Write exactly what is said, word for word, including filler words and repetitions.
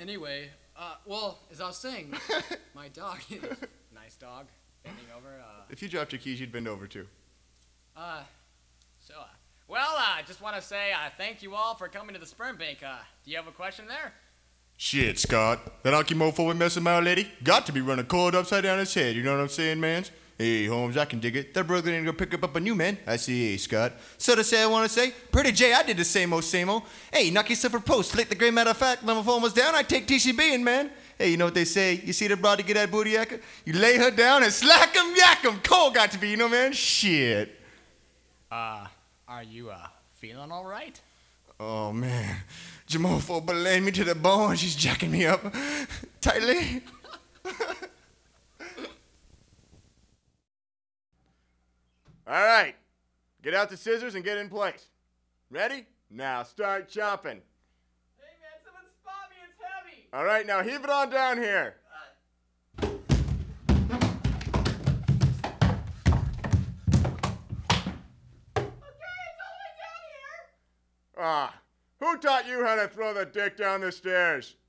anyway, uh, well, as I was saying, my dog, nice dog, bending over. Uh, If you dropped your keys, you'd bend over too. uh, so, uh, well, I uh, just want to say uh, thank you all for coming to the sperm bank. Uh, do you have a question there? Shit, Scott. That Aki mofo we messing my lady got to be running cold upside down his head, you know what I'm saying, man? Hey, Holmes, I can dig it. That brother ain't gonna pick up a new man. I see, hey, Scott. So to say I wanna say, Pretty J, I did the same old, same old. Hey, knock yourself for post. Slick the great matter of fact, when my phone was down, I take T C B in, man. Hey, you know what they say? You see the broad to get that booty yakka? You lay her down and slack 'em, yak 'em. Cold got to be, you know, man? Shit. Uh, are you, uh, feeling all right? Oh, man. Jamofo belayed me to the bone. She's jacking me up tightly. All right, get out the scissors and get in place. Ready? Now start chopping. Hey, man, someone spot me. It's heavy. All right, now heave it on down here. Okay, it's all the way down here. Ah, who taught you how to throw the dick down the stairs?